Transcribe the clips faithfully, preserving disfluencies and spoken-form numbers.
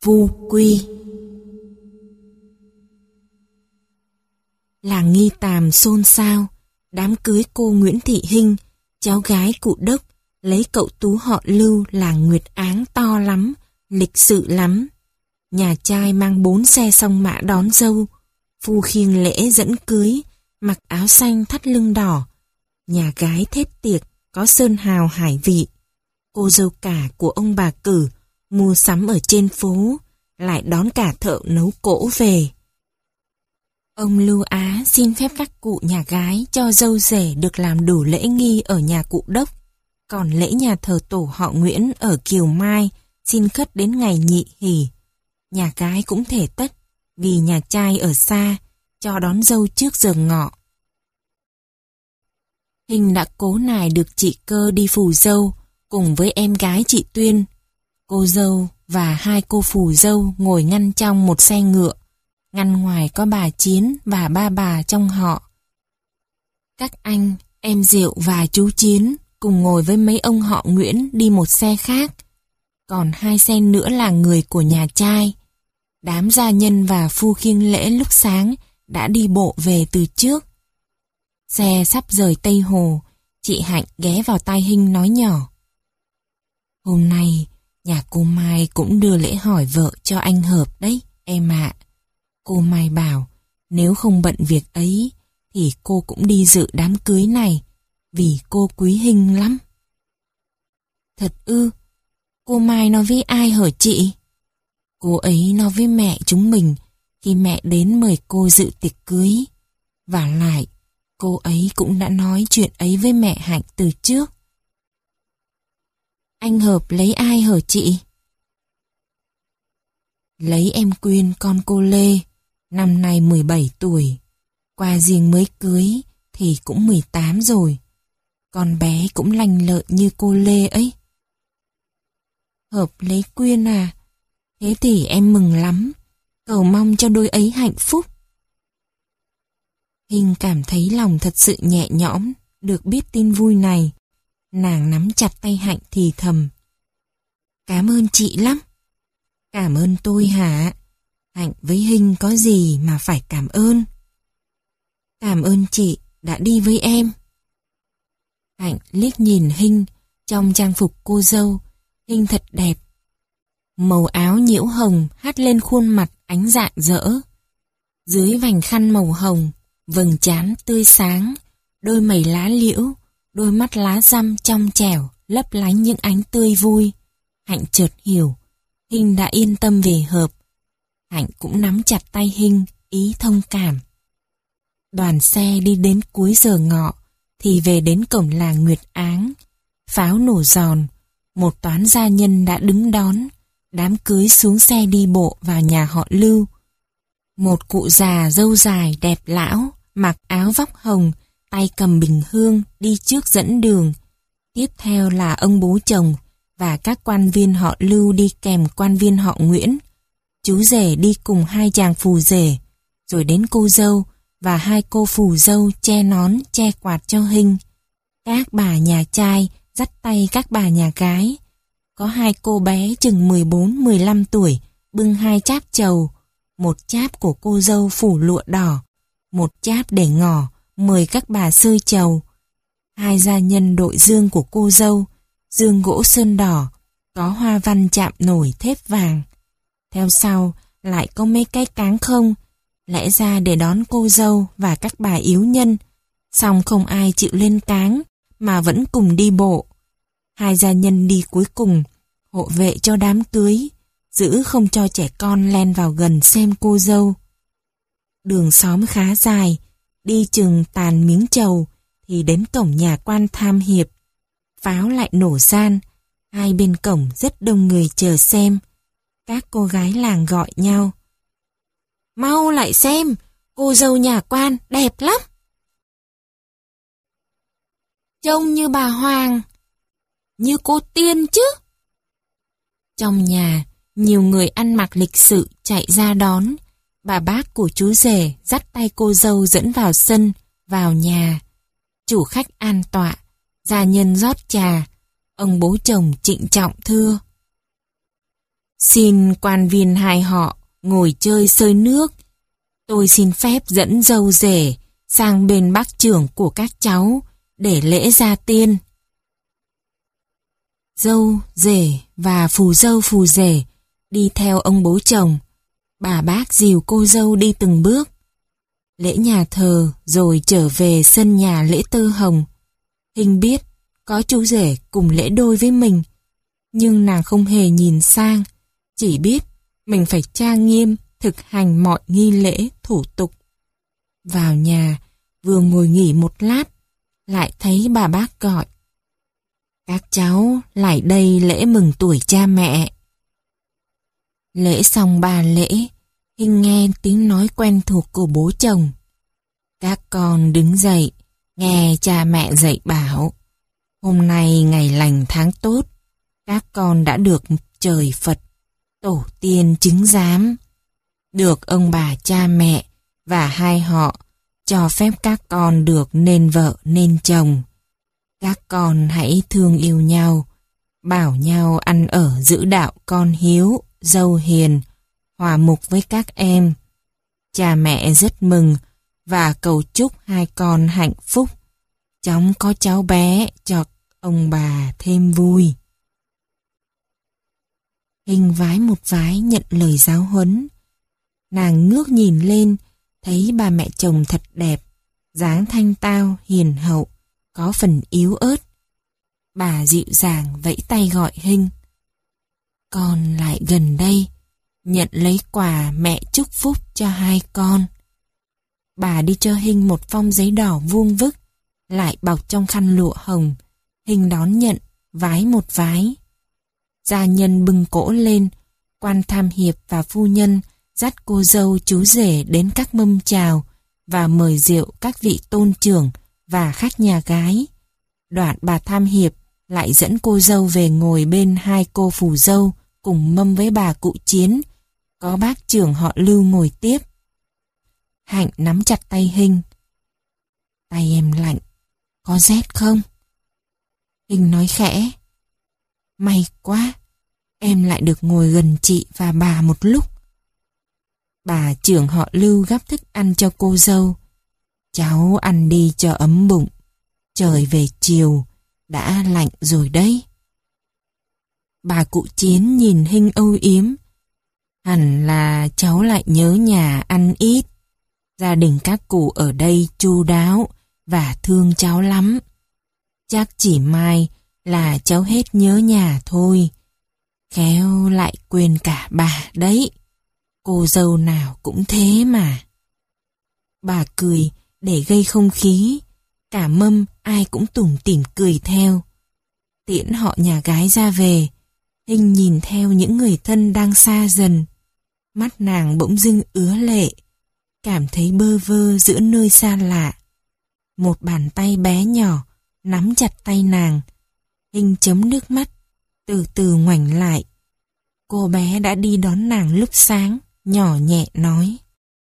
Vu quy. Làng Nghi Tàm xôn xao, đám cưới cô Nguyễn Thị Hinh, cháu gái cụ Đốc, lấy cậu tú họ Lưu là Nguyệt Áng to lắm, lịch sự lắm. Nhà trai mang bốn xe song mã đón dâu, phu khiêng lễ dẫn cưới, mặc áo xanh thắt lưng đỏ. Nhà gái thết tiệc, có sơn hào hải vị. Cô dâu cả của ông bà cử, mua sắm ở trên phố, lại đón cả thợ nấu cỗ về. Ông Lưu Á xin phép các cụ nhà gái cho dâu rể được làm đủ lễ nghi ở nhà cụ Đốc, còn lễ nhà thờ tổ họ Nguyễn ở Kiều Mai xin khất đến ngày nhị hỷ. Nhà gái cũng thể tất, vì nhà trai ở xa, cho đón dâu trước giờ ngọ. Hinh đã cố nài được chị Cơ đi phù dâu, cùng với em gái chị Tuyên. Cô dâu và hai cô phù dâu ngồi ngăn trong một xe ngựa, ngăn ngoài có bà Chiến và ba bà trong họ. Các anh, em Diệu và chú Chiến cùng ngồi với mấy ông họ Nguyễn đi một xe khác, còn hai xe nữa là người của nhà trai. Đám gia nhân và phu khiêng lễ lúc sáng đã đi bộ về từ trước. Xe sắp rời Tây Hồ, chị Hạnh ghé vào tai Hinh nói nhỏ: "Hôm nay, nhà cô Mai cũng đưa lễ hỏi vợ cho anh Hợp đấy, em ạ." Cô Mai bảo nếu không bận việc ấy thì cô cũng đi dự đám cưới này, vì cô quý Hinh lắm. Thật ư? Cô Mai nói với ai hở chị? Cô ấy nói với mẹ chúng mình khi mẹ đến mời cô dự tiệc cưới. Vả lại, cô ấy cũng đã nói chuyện ấy với mẹ Hạnh từ trước. Anh Hợp lấy ai hở chị? Lấy em Quyên con cô Lê, năm nay mười bảy tuổi. Qua riêng mới cưới thì cũng mười tám rồi. Con bé cũng lanh lợi như cô Lê ấy. Hợp lấy Quyên à? Thế thì em mừng lắm. Cầu mong cho đôi ấy hạnh phúc. Hinh cảm thấy lòng thật sự nhẹ nhõm được biết tin vui này. Nàng nắm chặt tay Hạnh thì thầm: "Cảm ơn chị lắm." "Cảm ơn tôi hả? Hạnh với Hinh có gì mà phải cảm ơn." "Cảm ơn chị đã đi với em." Hạnh liếc nhìn Hinh trong trang phục cô dâu. Hinh thật đẹp. Màu áo nhiễu hồng hắt lên khuôn mặt ánh rạng rỡ. Dưới vành khăn màu hồng, vầng trán tươi sáng, đôi mày lá liễu, đôi mắt lá răm trong trẻo lấp lánh những ánh tươi vui. Hạnh chợt hiểu, Hinh đã yên tâm về Hợp. Hạnh cũng nắm chặt tay Hinh, ý thông cảm. Đoàn xe đi đến cuối giờ ngọ thì về đến cổng làng Nguyệt Áng. Pháo nổ giòn, một toán gia nhân đã đứng đón. Đám cưới xuống xe đi bộ vào nhà họ Lưu. Một cụ già râu dài đẹp lão, mặc áo vóc hồng, tay cầm bình hương đi trước dẫn đường. Tiếp theo là ông bố chồng và các quan viên họ Lưu đi kèm quan viên họ Nguyễn. Chú rể đi cùng hai chàng phù rể, rồi đến cô dâu và hai cô phù dâu che nón che quạt cho Hinh. Các bà nhà trai dắt tay các bà nhà gái. Có hai cô bé chừng mười bốn mười lăm tuổi bưng hai cháp trầu, một cháp của cô dâu phủ lụa đỏ, một cháp để ngỏ mời các bà sơi trầu. Hai gia nhân đội dương của cô dâu, dương gỗ sơn đỏ, có hoa văn chạm nổi thép vàng. Theo sau lại có mấy cái cáng không, lẽ ra để đón cô dâu và các bà yếu nhân, song không ai chịu lên cáng mà vẫn cùng đi bộ. Hai gia nhân đi cuối cùng, hộ vệ cho đám cưới, giữ không cho trẻ con len vào gần xem cô dâu. Đường xóm khá dài, đi chừng tàn miếng trầu thì đến cổng nhà quan Tham Hiệp. Pháo lại nổ gian, hai bên cổng rất đông người chờ xem. Các cô gái làng gọi nhau: "Mau lại xem, cô dâu nhà quan đẹp lắm. Trông như bà Hoàng, như cô tiên chứ." Trong nhà, nhiều người ăn mặc lịch sự chạy ra đón. Bà bác của chú rể dắt tay cô dâu dẫn vào sân, vào nhà. Chủ khách an tọa, gia nhân rót trà. Ông bố chồng trịnh trọng thưa: Xin quan viên hai họ ngồi chơi sơi nước. Tôi xin phép dẫn dâu rể sang bên bác trưởng của các cháu để lễ gia tiên. Dâu, rể và phù dâu phù rể đi theo ông bố chồng. Bà bác dìu cô dâu đi từng bước. Lễ nhà thờ rồi trở về sân nhà lễ tơ hồng. Hình biết có chú rể cùng lễ đôi với mình, nhưng nàng không hề nhìn sang, chỉ biết mình phải trang nghiêm thực hành mọi nghi lễ thủ tục. Vào nhà, vừa ngồi nghỉ một lát, lại thấy bà bác gọi. Các cháu lại đây lễ mừng tuổi cha mẹ. Lễ xong ba lễ, Hinh nghe tiếng nói quen thuộc của bố chồng. Các con đứng dậy, nghe cha mẹ dạy bảo. Hôm nay ngày lành tháng tốt, các con đã được trời Phật, tổ tiên chứng giám. Được ông bà cha mẹ và hai họ cho phép các con được nên vợ nên chồng. Các con hãy thương yêu nhau, bảo nhau ăn ở giữ đạo con hiếu, dâu hiền, hòa mục với các em. Cha mẹ rất mừng và cầu chúc hai con hạnh phúc, chóng có cháu bé cho ông bà thêm vui. Hình vái một vái nhận lời giáo huấn. Nàng ngước nhìn lên, thấy bà mẹ chồng thật đẹp, dáng thanh tao, hiền hậu, có phần yếu ớt. Bà dịu dàng vẫy tay gọi Hinh. Con lại gần đây, nhận lấy quà mẹ chúc phúc cho hai con. Bà đi cho Hinh một phong giấy đỏ vuông vức, lại bọc trong khăn lụa hồng. Hinh đón nhận, vái một vái. Gia nhân bưng cỗ lên, quan tham hiệp và phu nhân dắt cô dâu chú rể đến các mâm chào và mời rượu các vị tôn trưởng và khách nhà gái. Đoạn bà tham hiệp lại dẫn cô dâu về ngồi bên hai cô phù dâu cùng mâm với bà cụ Chiến, có bác trưởng họ Lưu ngồi tiếp. Hạnh nắm chặt tay Hinh. Tay em lạnh, có rét không? Hinh nói khẽ. May quá, em lại được ngồi gần chị và bà một lúc. Bà trưởng họ Lưu gắp thức ăn cho cô dâu. Cháu ăn đi cho ấm bụng. Trời về chiều, đã lạnh rồi đấy. Bà cụ Chiến nhìn Hinh âu yếm. Hẳn là cháu lại nhớ nhà ăn ít. Gia đình các cụ ở đây chu đáo và thương cháu lắm. Chắc chỉ mai là cháu hết nhớ nhà thôi. Khéo lại quên cả bà đấy. Cô dâu nào cũng thế mà. Bà cười để gây không khí. Cả mâm ai cũng tủm tỉm cười theo. Tiễn họ nhà gái ra về, Hinh nhìn theo những người thân đang xa dần. Mắt nàng bỗng dưng ứa lệ, cảm thấy bơ vơ giữa nơi xa lạ. Một bàn tay bé nhỏ nắm chặt tay nàng. Hinh chấm nước mắt, từ từ ngoảnh lại. Cô bé đã đi đón nàng lúc sáng, nhỏ nhẹ nói.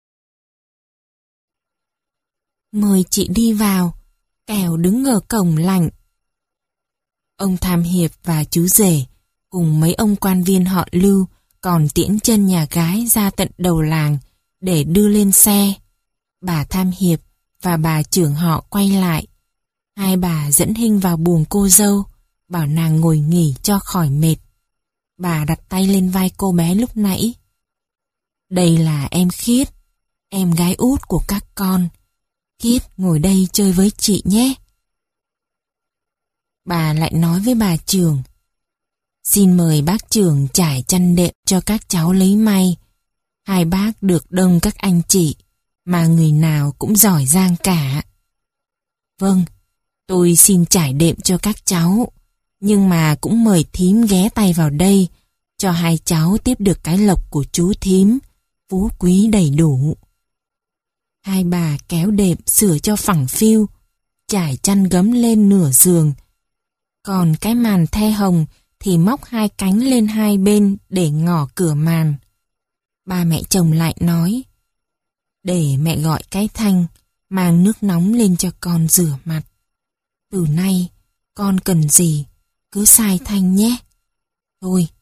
Mời chị đi vào, kẻo đứng ở cổng lạnh. Ông tham hiệp và chú rể cùng mấy ông quan viên họ Lưu còn tiễn chân nhà gái ra tận đầu làng để đưa lên xe. Bà tham hiệp và bà trưởng họ quay lại. Hai bà dẫn Hinh vào buồng cô dâu, bảo nàng ngồi nghỉ cho khỏi mệt. Bà đặt tay lên vai cô bé lúc nãy. Đây là em Khiết, em gái út của các con. Khiết ngồi đây chơi với chị nhé. Bà lại nói với bà trưởng. Xin mời bác trưởng trải chăn đệm cho các cháu lấy may. Hai bác được đông các anh chị, mà người nào cũng giỏi giang cả. Vâng, tôi xin trải đệm cho các cháu, nhưng mà cũng mời thím ghé tay vào đây, cho hai cháu tiếp được cái lộc của chú thím, phú quý đầy đủ. Hai bà kéo đệm sửa cho phẳng phiu, trải chăn gấm lên nửa giường. Còn cái màn the hồng thì móc hai cánh lên hai bên để ngỏ cửa màn. Ba mẹ chồng lại nói, để mẹ gọi cái Thanh mang nước nóng lên cho con rửa mặt. Từ nay con cần gì cứ sai Thanh nhé. Thôi,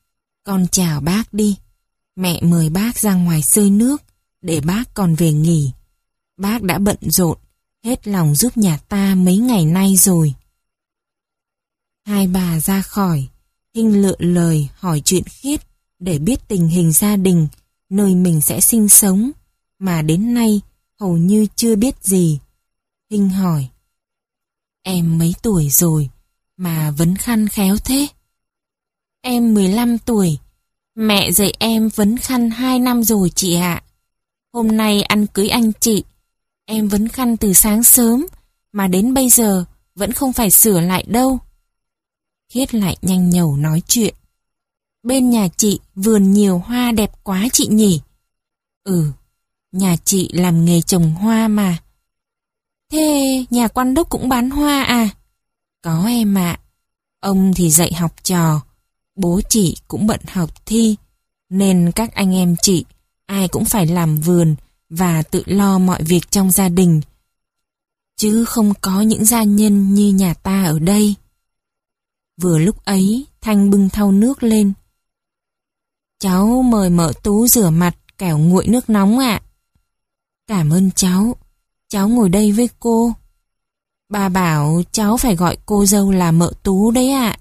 Con chào bác đi. Mẹ mời bác ra ngoài xơi nước, để bác còn về nghỉ. Bác đã bận rộn, hết lòng giúp nhà ta mấy ngày nay rồi. Hai bà ra khỏi, Hinh lựa lời hỏi chuyện Khiết để biết tình hình gia đình nơi mình sẽ sinh sống, mà đến nay hầu như chưa biết gì. Hinh hỏi: Em mấy tuổi rồi mà vấn khăn khéo thế? Em mười lăm tuổi. Mẹ dạy em vấn khăn hai năm rồi chị ạ. Hôm nay ăn cưới anh chị, em vấn khăn từ sáng sớm mà đến bây giờ vẫn không phải sửa lại đâu. Khiết lại nhanh nhẩu nói chuyện: Bên nhà chị vườn nhiều hoa đẹp quá chị nhỉ? Ừ, nhà chị làm nghề trồng hoa mà. Thế nhà quan đốc cũng bán hoa à? Có em ạ. Ông thì dạy học trò, bố chị cũng bận học thi, nên các anh em chị ai cũng phải làm vườn và tự lo mọi việc trong gia đình, chứ không có những gia nhân như nhà ta ở đây. Vừa lúc ấy, Thanh bưng thau nước lên. Cháu mời mợ Tú rửa mặt kẻo nguội nước nóng ạ. Cảm ơn cháu, cháu ngồi đây với cô. Bà bảo cháu phải gọi cô dâu là mợ Tú đấy ạ.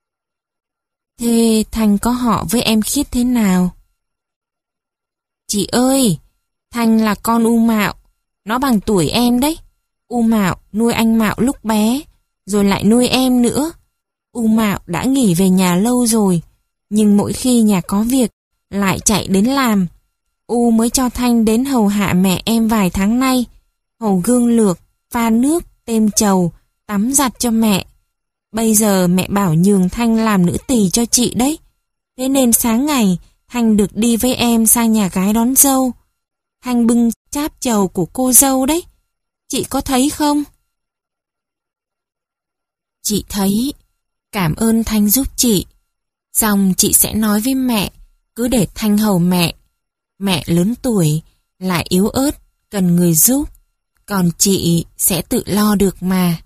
Thế Thanh có họ với em Khiết thế nào? Chị ơi, Thanh là con U Mạo, nó bằng tuổi em đấy. U Mạo nuôi anh Mạo lúc bé, rồi lại nuôi em nữa. U Mạo đã nghỉ về nhà lâu rồi, nhưng mỗi khi nhà có việc lại chạy đến làm. U mới cho Thanh đến hầu hạ mẹ em vài tháng nay, hầu gương lược, pha nước, têm trầu, tắm giặt cho mẹ. Bây giờ mẹ bảo nhường Thanh làm nữ tỳ cho chị đấy. Thế nên sáng ngày Thanh được đi với em sang nhà gái đón dâu. Thanh bưng cháp trầu của cô dâu đấy. Chị có thấy không? Chị thấy. Cảm ơn Thanh giúp chị. Xong chị sẽ nói với mẹ, cứ để Thanh hầu mẹ. Mẹ lớn tuổi, lại yếu ớt, cần người giúp. Còn chị sẽ tự lo được mà.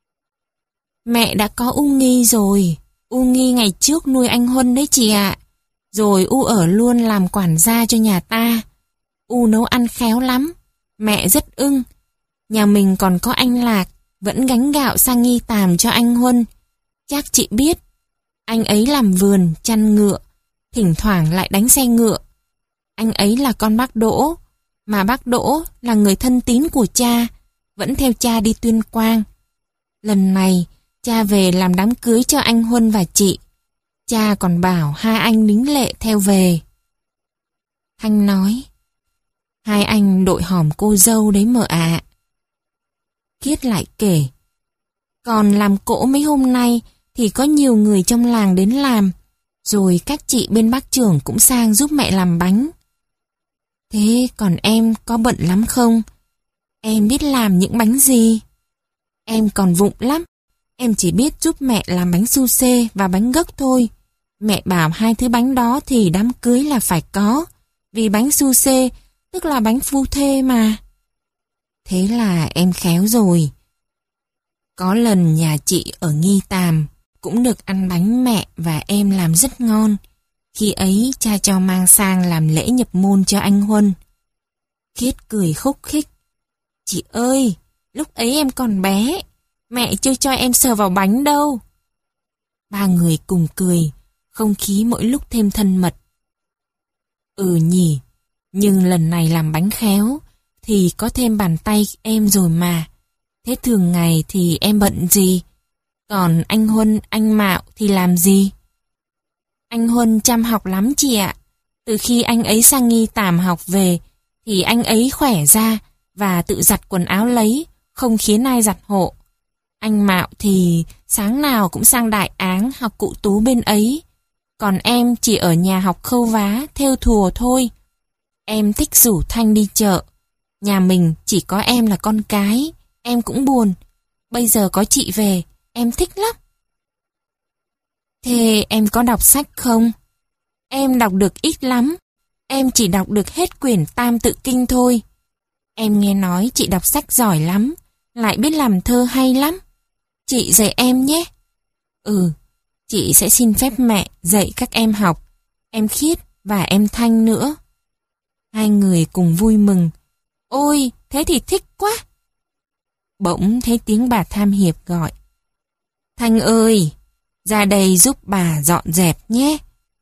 Mẹ đã có U Nghi rồi. U Nghi ngày trước nuôi anh Huân đấy chị ạ. Rồi U ở luôn làm quản gia cho nhà ta. U nấu ăn khéo lắm. Mẹ rất ưng. Nhà mình còn có anh Lạc, vẫn gánh gạo sang Nghi Tàm cho anh Huân. Chắc chị biết. Anh ấy làm vườn, chăn ngựa, thỉnh thoảng lại đánh xe ngựa. Anh ấy là con bác Đỗ, mà bác Đỗ là người thân tín của cha, vẫn theo cha đi Tuyên Quang. Lần này, cha về làm đám cưới cho anh Huân và chị. Cha còn bảo hai anh lính lệ theo về. Thanh nói: Hai anh đội hòm cô dâu đấy mợ ạ. Khiết lại kể: Còn làm cỗ mấy hôm nay thì có nhiều người trong làng đến làm, rồi các chị bên bác trưởng cũng sang giúp mẹ làm bánh. Thế còn em có bận lắm không? Em biết làm những bánh gì? Em còn vụng lắm. Em chỉ biết giúp mẹ làm bánh su xê và bánh gấc thôi. Mẹ bảo hai thứ bánh đó thì đám cưới là phải có, vì bánh su xê tức là bánh phu thê mà. Thế là em khéo rồi. Có lần nhà chị ở Nghi Tàm cũng được ăn bánh mẹ và em làm rất ngon. Khi ấy cha cho mang sang làm lễ nhập môn cho anh Huân. Khiết cười khúc khích: Chị ơi, lúc ấy em còn bé, mẹ chưa cho em sờ vào bánh đâu. Ba người cùng cười, không khí mỗi lúc thêm thân mật. Ừ nhỉ, nhưng lần này làm bánh khéo thì có thêm bàn tay em rồi mà. Thế thường ngày thì em bận gì? Còn anh Huân, anh Mạo thì làm gì? Anh Huân chăm học lắm chị ạ. Từ khi anh ấy sang Nghi Tàm học về thì anh ấy khỏe ra và tự giặt quần áo lấy, không khiến ai giặt hộ. Anh Mạo thì sáng nào cũng sang Đại Áng học cụ Tú bên ấy. Còn em chỉ ở nhà học khâu vá, thêu thùa thôi. Em thích rủ Thanh đi chợ. Nhà mình chỉ có em là con cái, em cũng buồn. Bây giờ có chị về, em thích lắm. Thế em có đọc sách không? Em đọc được ít lắm. Em chỉ đọc được hết quyển Tam Tự Kinh thôi. Em nghe nói chị đọc sách giỏi lắm, lại biết làm thơ hay lắm. Chị dạy em nhé. Ừ, chị sẽ xin phép mẹ dạy các em học. em Khiết và em Thanh nữa. Hai người cùng vui mừng. Ôi, thế thì thích quá. Bỗng thấy tiếng bà Tham Hiệp gọi. Thanh ơi, ra đây giúp bà dọn dẹp nhé.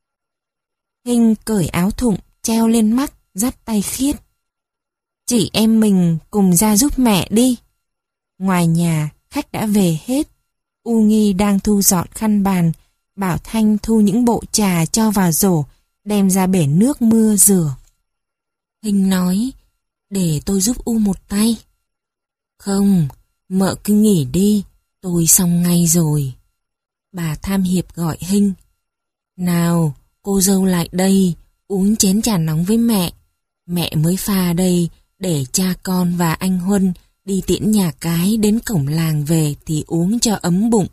Hinh cởi áo thụng, treo lên mắt, dắt tay Khiết. Chị em mình cùng ra giúp mẹ đi. Ngoài nhà, khách đã về hết. U Nghi đang thu dọn khăn bàn, bảo Thanh thu những bộ trà cho vào rổ, đem ra bể nước mưa rửa. Hinh nói, để tôi giúp U một tay. Không, mợ cứ nghỉ đi, tôi xong ngay rồi. Bà Tham Hiệp gọi Hinh. Nào, cô dâu lại đây, uống chén trà nóng với mẹ. Mẹ mới pha đây, để cha con và anh Huân đi tiễn nhà cái đến cổng làng về thì uống cho ấm bụng.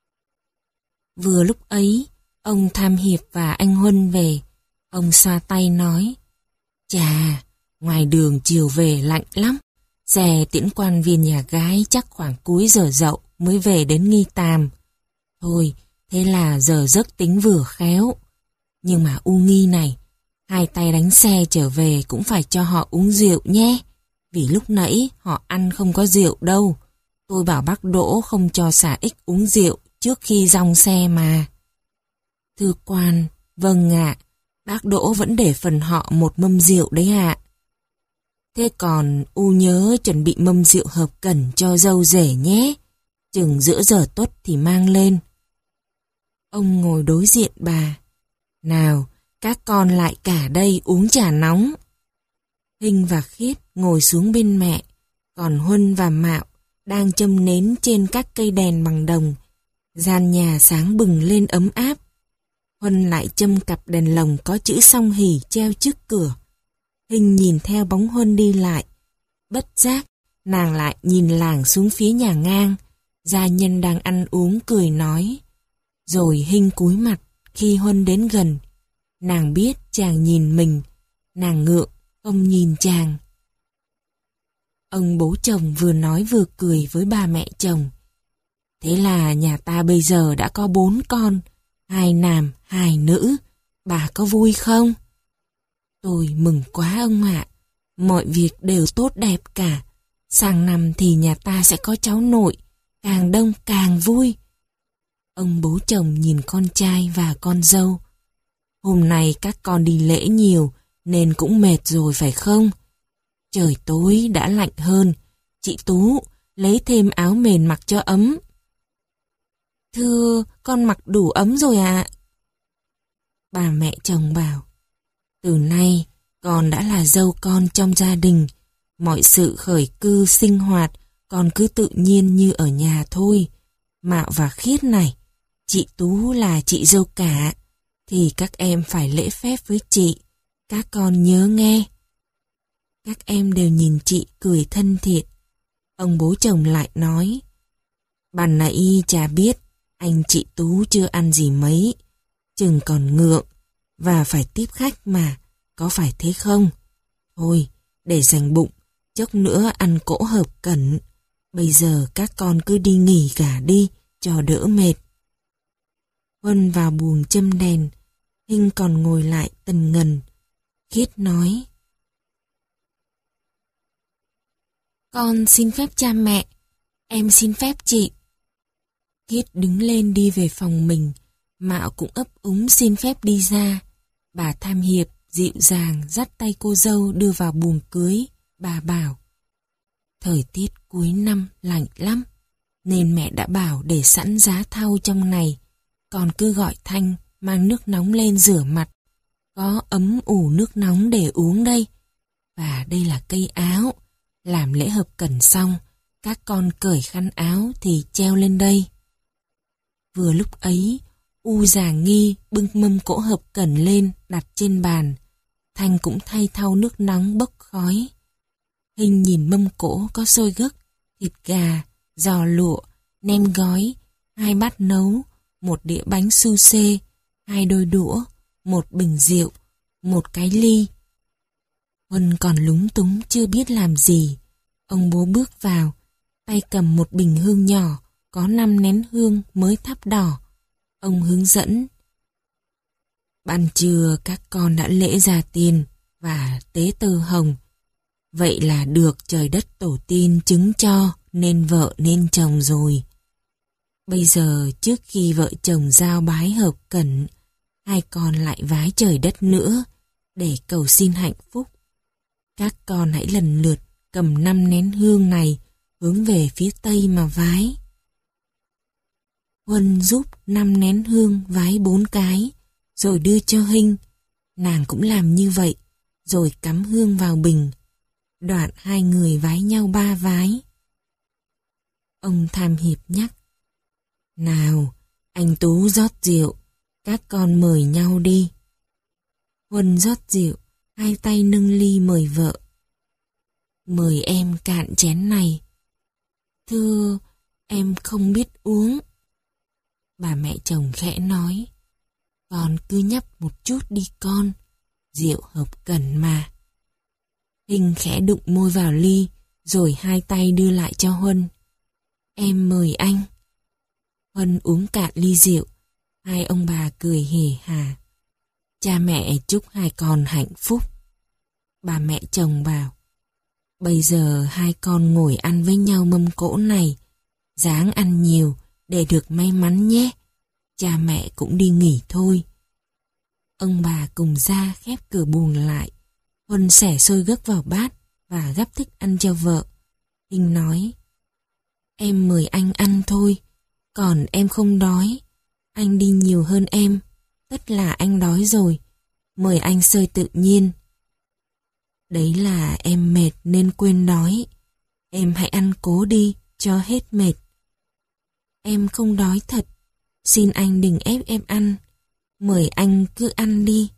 Vừa lúc ấy, ông Tham Hiệp và anh Huân về. Ông xoa tay nói, chà, ngoài đường chiều về lạnh lắm. Xe tiễn quan viên nhà gái chắc khoảng cuối giờ dậu mới về đến Nghi Tàm. Thôi, thế là giờ giấc tính vừa khéo. Nhưng mà U Nghi này, hai tay đánh xe trở về cũng phải cho họ uống rượu nhé. Vì lúc nãy họ ăn không có rượu đâu. Tôi bảo bác Đỗ không cho xà ích uống rượu trước khi dòng xe mà. Thưa quan, vâng ạ, bác Đỗ vẫn để phần họ một mâm rượu đấy ạ. Thế còn U nhớ chuẩn bị mâm rượu hợp cẩn cho dâu rể nhé. Chừng giữa giờ tuất thì mang lên. Ông ngồi đối diện bà. Nào, các con lại cả đây uống trà nóng. Hinh và Khiết ngồi xuống bên mẹ, còn Huân và Mạo đang châm nến trên các cây đèn bằng đồng. Gian nhà sáng bừng lên ấm áp. Huân lại châm cặp đèn lồng có chữ Song Hỷ treo trước cửa. Hinh nhìn theo bóng Huân đi lại. Bất giác, nàng lại nhìn làng xuống phía nhà ngang. Gia nhân đang ăn uống cười nói. Rồi Hinh cúi mặt khi Huân đến gần. Nàng biết chàng nhìn mình. Nàng ngượng, không nhìn chàng. Ông bố chồng vừa nói vừa cười với bà mẹ chồng. Thế là nhà ta bây giờ đã có bốn con. Hai nam, hai nữ. Bà có vui không? Tôi mừng quá ông ạ. Mọi việc đều tốt đẹp cả. Sang năm thì nhà ta sẽ có cháu nội. Càng đông càng vui. Ông bố chồng nhìn con trai và con dâu. Hôm nay các con đi lễ nhiều nên cũng mệt rồi phải không? Trời tối đã lạnh hơn. Chị Tú lấy thêm áo mền mặc cho ấm. Thưa, con mặc đủ ấm rồi ạ. Bà mẹ chồng bảo, từ nay con đã là dâu con trong gia đình. Mọi sự khởi cư sinh hoạt con cứ tự nhiên như ở nhà thôi. Mạo và Khiết này, chị Tú là chị dâu cả, thì các em phải lễ phép với chị. Các con nhớ nghe. Các em đều nhìn chị cười thân thiện. Ông bố chồng lại nói, ban nãy cha biết anh chị Tú chưa ăn gì mấy, chừng còn ngượng và phải tiếp khách mà, có phải thế không? Thôi, để dành bụng, chốc nữa ăn cỗ hợp cẩn. Bây giờ các con cứ đi nghỉ cả đi, cho đỡ mệt. Huân vào buồng châm đèn, Hinh còn ngồi lại tần ngần. Khiết nói, con xin phép cha mẹ, em xin phép chị. Khiết đứng lên đi về phòng mình, Mạo cũng ấp úng xin phép đi ra. Bà Tham Hiệp dịu dàng dắt tay cô dâu đưa vào buồng cưới. Bà bảo, thời tiết cuối năm lạnh lắm, nên mẹ đã bảo để sẵn giá thau trong này. Còn cứ gọi Thanh mang nước nóng lên rửa mặt. Có ấm ủ nước nóng để uống đây. Và đây là cây áo. Làm lễ hợp cẩn xong, các con cởi khăn áo thì treo lên đây. Vừa lúc ấy, U già Nghi bưng mâm cỗ hợp cẩn lên đặt trên bàn. Thanh cũng thay thau nước nóng bốc khói. Hinh nhìn mâm cỗ có xôi gấc, thịt gà, giò lụa, nem gói, hai bát nấu, một đĩa bánh su xê, hai đôi đũa, một bình rượu, một cái ly. Huân còn lúng túng chưa biết làm gì. Ông bố bước vào, tay cầm một bình hương nhỏ, có năm nén hương mới thắp đỏ. Ông hướng dẫn. Ban trưa các con đã lễ ra tiền và tế tơ hồng. Vậy là được trời đất tổ tiên chứng cho nên vợ nên chồng rồi. Bây giờ trước khi vợ chồng giao bái hợp cẩn, hai con lại vái trời đất nữa để cầu xin hạnh phúc. Các con hãy lần lượt cầm năm nén hương này hướng về phía tây mà vái. Huân giúp năm nén hương vái bốn cái, rồi đưa cho Hinh. Nàng cũng làm như vậy, rồi cắm hương vào bình. Đoạn hai người vái nhau ba vái. Ông Tham Hiệp nhắc: nào, anh Tú rót rượu, các con mời nhau đi. Huân rót rượu, hai tay nâng ly mời vợ. Mời em cạn chén này. Thưa, em không biết uống. Bà mẹ chồng khẽ nói: con cứ nhấp một chút đi con, rượu hợp cẩn mà. Hinh khẽ đụng môi vào ly, rồi hai tay đưa lại cho Huân. Em mời anh. Huân uống cạn ly rượu, hai ông bà cười hề hà. Cha mẹ chúc hai con hạnh phúc. Bà mẹ chồng bảo: bây giờ hai con ngồi ăn với nhau mâm cỗ này, ráng ăn nhiều để được may mắn nhé. Cha mẹ cũng đi nghỉ thôi. Ông bà cùng ra khép cửa buồng lại. Huân xẻ xôi gấc vào bát và gắp thức ăn cho vợ. Hinh nói: em mời anh ăn thôi, còn em không đói. Anh đi nhiều hơn em, tất là anh đói rồi. Mời anh xơi tự nhiên. Đấy là em mệt nên quên đói. Em hãy ăn cố đi cho hết mệt. Em không đói thật, xin anh đừng ép em ăn. Mời anh cứ ăn đi.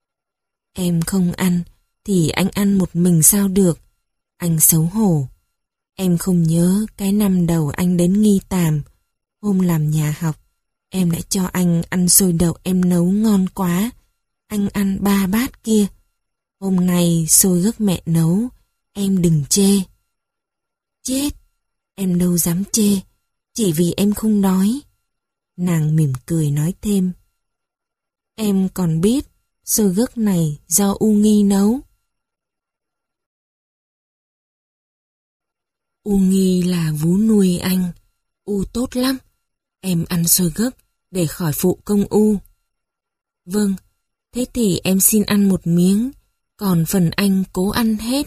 Em không ăn thì anh ăn một mình sao được. Anh xấu hổ. Em không nhớ cái năm đầu anh đến Nghi Tàm, hôm làm nhà học, em đã cho anh ăn xôi đậu em nấu ngon quá. Anh ăn ba bát kia. Hôm nay xôi gấc mẹ nấu, em đừng chê. Chết, em đâu dám chê, chỉ vì em không đói. Nàng mỉm cười nói thêm: em còn biết xôi gấc này do U Nghi nấu. U Nghi là vú nuôi anh. U tốt lắm. Em ăn xôi gấc để khỏi phụ công U. Vâng, thế thì em xin ăn một miếng, còn phần anh cố ăn hết.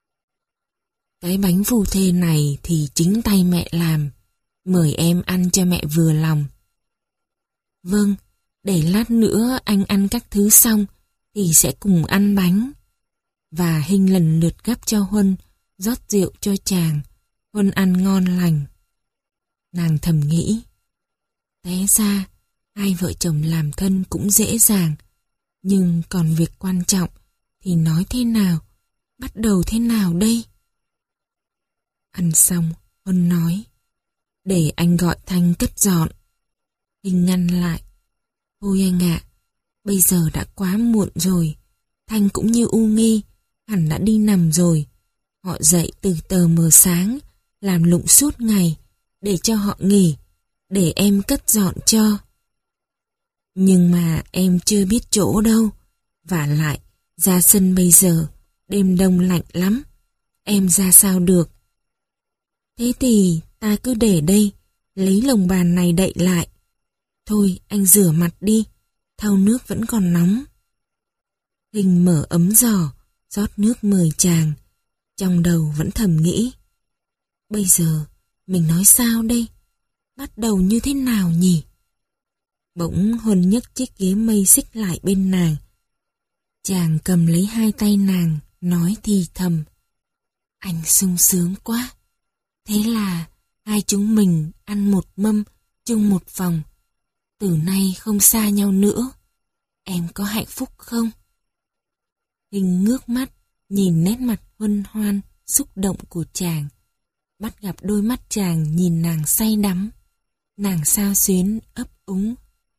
Cái bánh phù thê này thì chính tay mẹ làm. Mời em ăn cho mẹ vừa lòng. Vâng, để lát nữa anh ăn các thứ xong thì sẽ cùng ăn bánh. Và Hinh lần lượt gắp cho Huân, rót rượu cho chàng. Huân ăn ngon lành. Nàng thầm nghĩ: té ra hai vợ chồng làm thân cũng dễ dàng, nhưng còn việc quan trọng thì nói thế nào, bắt đầu thế nào đây? Ăn xong, Huân nói: để anh gọi Thanh cất dọn. Hinh ngăn lại: thôi anh ạ, bây giờ đã quá muộn rồi. Thanh cũng như U Nghi, hẳn đã đi nằm rồi. Họ dậy từ tờ mờ sáng, làm lụng suốt ngày, để cho họ nghỉ, để em cất dọn cho. Nhưng mà em chưa biết chỗ đâu, vả lại ra sân bây giờ, đêm đông lạnh lắm, em ra sao được. Thế thì ta cứ để đây, lấy lồng bàn này đậy lại. Thôi anh rửa mặt đi, thau nước vẫn còn nóng. Hinh mở ấm giò, rót nước mời chàng, trong đầu vẫn thầm nghĩ: bây giờ mình nói sao đây? Bắt đầu như thế nào nhỉ? Bỗng Huân nhấc chiếc ghế mây xích lại bên nàng. Chàng cầm lấy hai tay nàng, nói thì thầm: anh sung sướng quá. Thế là hai chúng mình ăn một mâm, chung một phòng. Từ nay không xa nhau nữa. Em có hạnh phúc không? Hinh ngước mắt, nhìn nét mặt huân hoan, xúc động của chàng. Bắt gặp đôi mắt chàng nhìn nàng say đắm. Nàng xao xuyến ấp úng: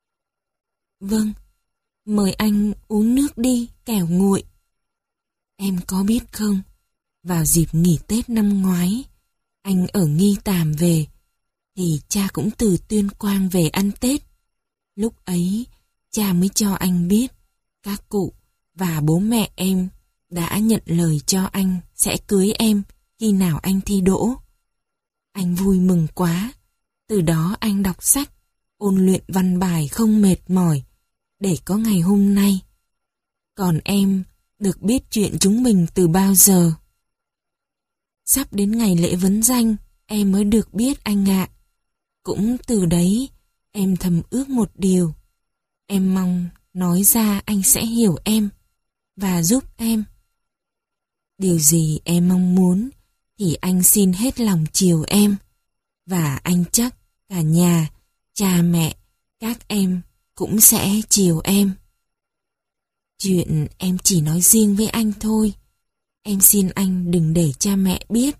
vâng, mời anh uống nước đi, kẻo nguội. Em có biết không, vào dịp nghỉ Tết năm ngoái, anh ở Nghi Tàm về, thì cha cũng từ Tuyên Quang về ăn Tết. Lúc ấy, cha mới cho anh biết Các cụ và bố mẹ em đã nhận lời cho anh sẽ cưới em khi nào anh thi đỗ. Anh vui mừng quá. Từ đó anh đọc sách, ôn luyện văn bài không mệt mỏi để có ngày hôm nay. Còn em được biết chuyện chúng mình từ bao giờ? Sắp đến ngày lễ vấn danh em mới được biết anh ạ. Cũng từ đấy em thầm ước một điều. Em mong nói ra anh sẽ hiểu em và giúp em. Điều gì em mong muốn thì anh xin hết lòng chiều em. Và anh chắc cả nhà, cha mẹ, các em cũng sẽ chiều em. Chuyện em chỉ nói riêng với anh thôi. Em xin anh đừng để cha mẹ biết.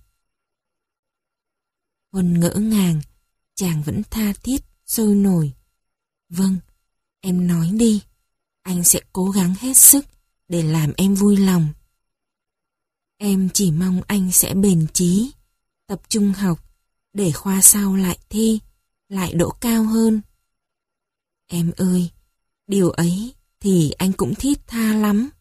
Huân ngỡ ngàng, chàng vẫn tha thiết, sôi nổi. Vâng, em nói đi. Anh sẽ cố gắng hết sức để làm em vui lòng. Em chỉ mong anh sẽ bền chí, tập trung học, để khoa sau lại thi, lại đỗ cao hơn. Em ơi, điều ấy thì anh cũng thiết tha lắm.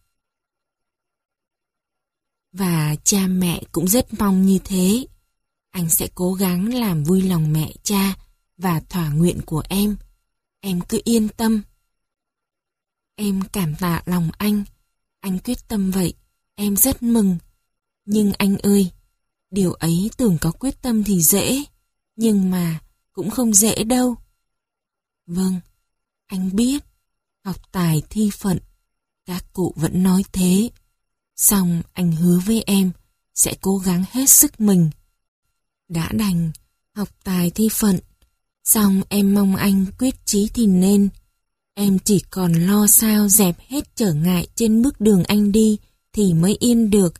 Và cha mẹ cũng rất mong như thế. Anh sẽ cố gắng làm vui lòng mẹ cha và thỏa nguyện của em. Em cứ yên tâm. Em cảm tạ lòng anh. Anh quyết tâm vậy, em rất mừng. Nhưng anh ơi, điều ấy tưởng có quyết tâm thì dễ, nhưng mà cũng không dễ đâu. Vâng, anh biết, học tài thi phận, các cụ vẫn nói thế. Song anh hứa với em sẽ cố gắng hết sức mình. Đã đành học tài thi phận, song em mong anh quyết chí thì nên. Em chỉ còn lo sao dẹp hết trở ngại trên bước đường anh đi thì mới yên được.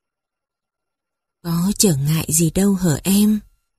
Có trở ngại gì đâu hở em?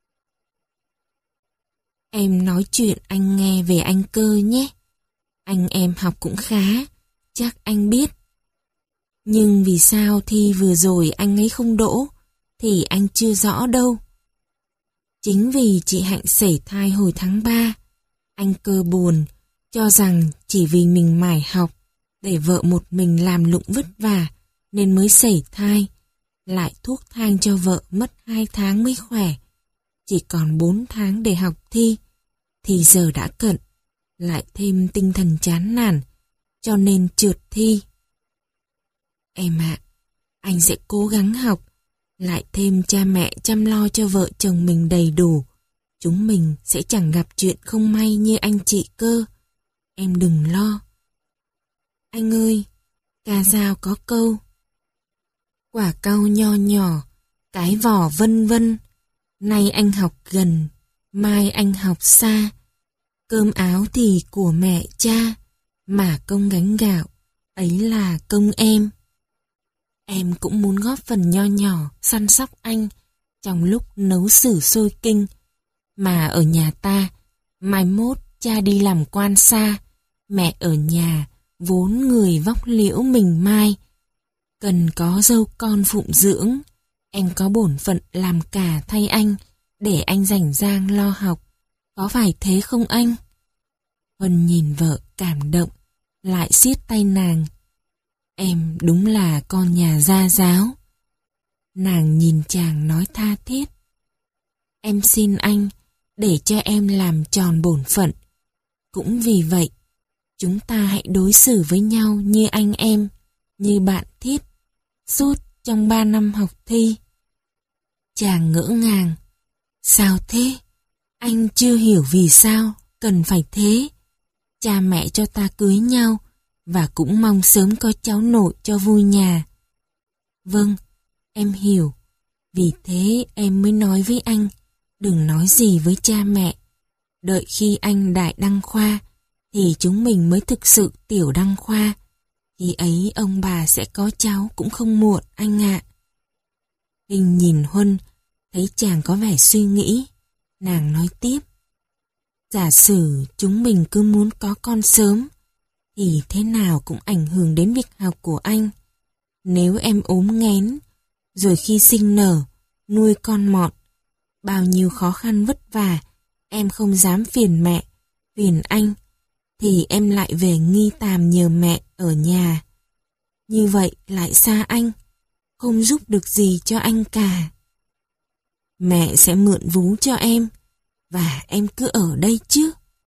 Em nói chuyện anh nghe về anh Cơ nhé. Anh em học cũng khá, chắc anh biết. Nhưng vì sao thi vừa rồi anh ấy không đỗ thì anh chưa rõ đâu. Chính vì chị Hạnh sảy thai hồi tháng ba, anh Cơ buồn, cho rằng chỉ vì mình mải học, để vợ một mình làm lụng vất vả, nên mới sảy thai. Lại thuốc thang cho vợ mất hai tháng mới khỏe. Chỉ còn bốn tháng để học thi, thì giờ đã cận, lại thêm tinh thần chán nản, cho nên trượt thi. Em ạ, anh sẽ cố gắng học, lại thêm cha mẹ chăm lo cho vợ chồng mình đầy đủ. Chúng mình sẽ chẳng gặp chuyện không may như anh chị Cơ. Em đừng lo. Anh ơi, ca dao có câu: quả cau nho nhỏ, cái vỏ vân vân. Nay anh học gần, mai anh học xa. Cơm áo thì của mẹ cha, mà công gánh gạo, ấy là công em. Em cũng muốn góp phần nho nhỏ săn sóc anh trong lúc nấu xử sôi kinh. Mà ở nhà ta, mai mốt cha đi làm quan xa, mẹ ở nhà vốn người vóc liễu mình mai. Cần có dâu con phụng dưỡng, em có bổn phận làm cả thay anh, để anh rảnh rang lo học. Có phải thế không anh? Huân nhìn vợ cảm động, lại siết tay nàng. Em đúng là con nhà gia giáo. Nàng nhìn chàng nói tha thiết. Em xin anh để cho em làm tròn bổn phận. Cũng vì vậy, chúng ta hãy đối xử với nhau như anh em, như bạn thiết, suốt trong ba năm học thi. Chàng ngỡ ngàng. Sao thế? Anh chưa hiểu vì sao cần phải thế. Cha mẹ cho ta cưới nhau, và cũng mong sớm có cháu nội cho vui nhà. Vâng, em hiểu. Vì thế em mới nói với anh, đừng nói gì với cha mẹ. Đợi khi anh đại đăng khoa, thì chúng mình mới thực sự tiểu đăng khoa. Khi ấy ông bà sẽ có cháu cũng không muộn anh ạ. Hình nhìn Huân, thấy chàng có vẻ suy nghĩ. Nàng nói tiếp. Giả sử chúng mình cứ muốn có con sớm, thì thế nào cũng ảnh hưởng đến việc học của anh. Nếu em ốm nghén, rồi khi sinh nở, nuôi con mọn, bao nhiêu khó khăn vất vả, em không dám phiền mẹ, phiền anh, thì em lại về nghi tàm nhờ mẹ ở nhà. Như vậy lại xa anh, không giúp được gì cho anh cả. Mẹ sẽ mượn vú cho em, và em cứ ở đây chứ.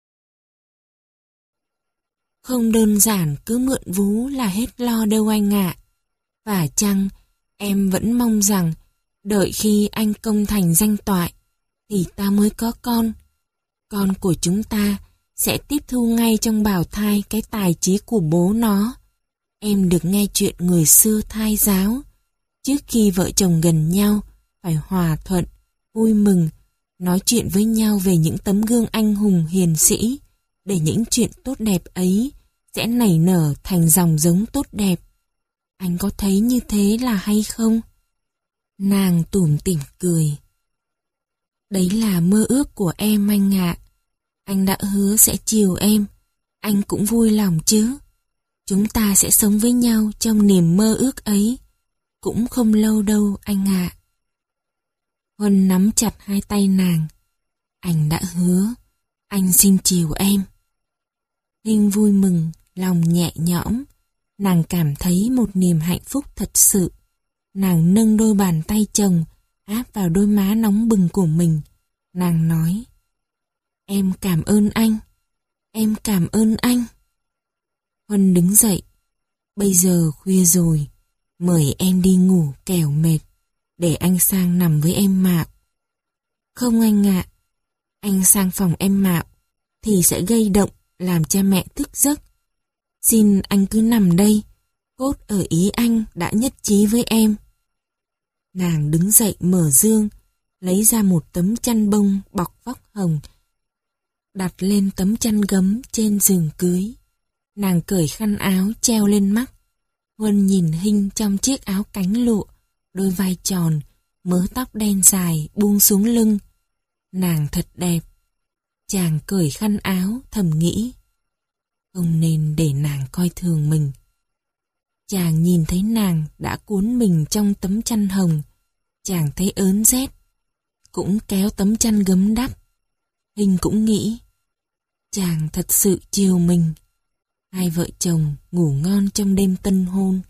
Không đơn giản cứ mượn vú là hết lo đâu anh ạ. Và chăng em vẫn mong rằng đợi khi anh công thành danh toại thì ta mới có con. Con của chúng ta sẽ tiếp thu ngay trong bào thai cái tài trí của bố nó. Em được nghe chuyện người xưa thai giáo. Trước khi vợ chồng gần nhau phải hòa thuận, vui mừng, nói chuyện với nhau về những tấm gương anh hùng hiền sĩ, để những chuyện tốt đẹp ấy sẽ nảy nở thành dòng giống tốt đẹp. Anh có thấy như thế là hay không? Nàng tủm tỉm cười. Đấy là mơ ước của em anh ạ. Anh đã hứa sẽ chiều em. Anh cũng vui lòng chứ. Chúng ta sẽ sống với nhau trong niềm mơ ước ấy. Cũng không lâu đâu anh ạ. Huân nắm chặt hai tay nàng. Anh đã hứa. Anh xin chiều em. Hinh vui mừng, lòng nhẹ nhõm. Nàng cảm thấy một niềm hạnh phúc thật sự. Nàng nâng đôi bàn tay chồng áp vào đôi má nóng bừng của mình. Nàng nói: Em cảm ơn anh. Em cảm ơn anh. Huân đứng dậy. Bây giờ khuya rồi, mời em đi ngủ kẻo mệt, để anh sang nằm với em Mạo. Không anh ạ. Anh sang phòng em Mạo thì sẽ gây động làm cha mẹ thức giấc. Xin anh cứ nằm đây, cốt ở ý anh đã nhất trí với em. Nàng đứng dậy mở giường, lấy ra một tấm chăn bông bọc vóc hồng, đặt lên tấm chăn gấm trên giường cưới. Nàng cởi khăn áo treo lên mắt. Huân nhìn Hinh trong chiếc áo cánh lụa, đôi vai tròn, mớ tóc đen dài buông xuống lưng. Nàng thật đẹp. Chàng cởi khăn áo thầm nghĩ, không nên để nàng coi thường mình. Chàng nhìn thấy nàng đã cuốn mình trong tấm chăn hồng. Chàng thấy ớn rét, cũng kéo tấm chăn gấm đắp. Hinh cũng nghĩ, chàng thật sự chiều mình. Hai vợ chồng ngủ ngon trong đêm tân hôn.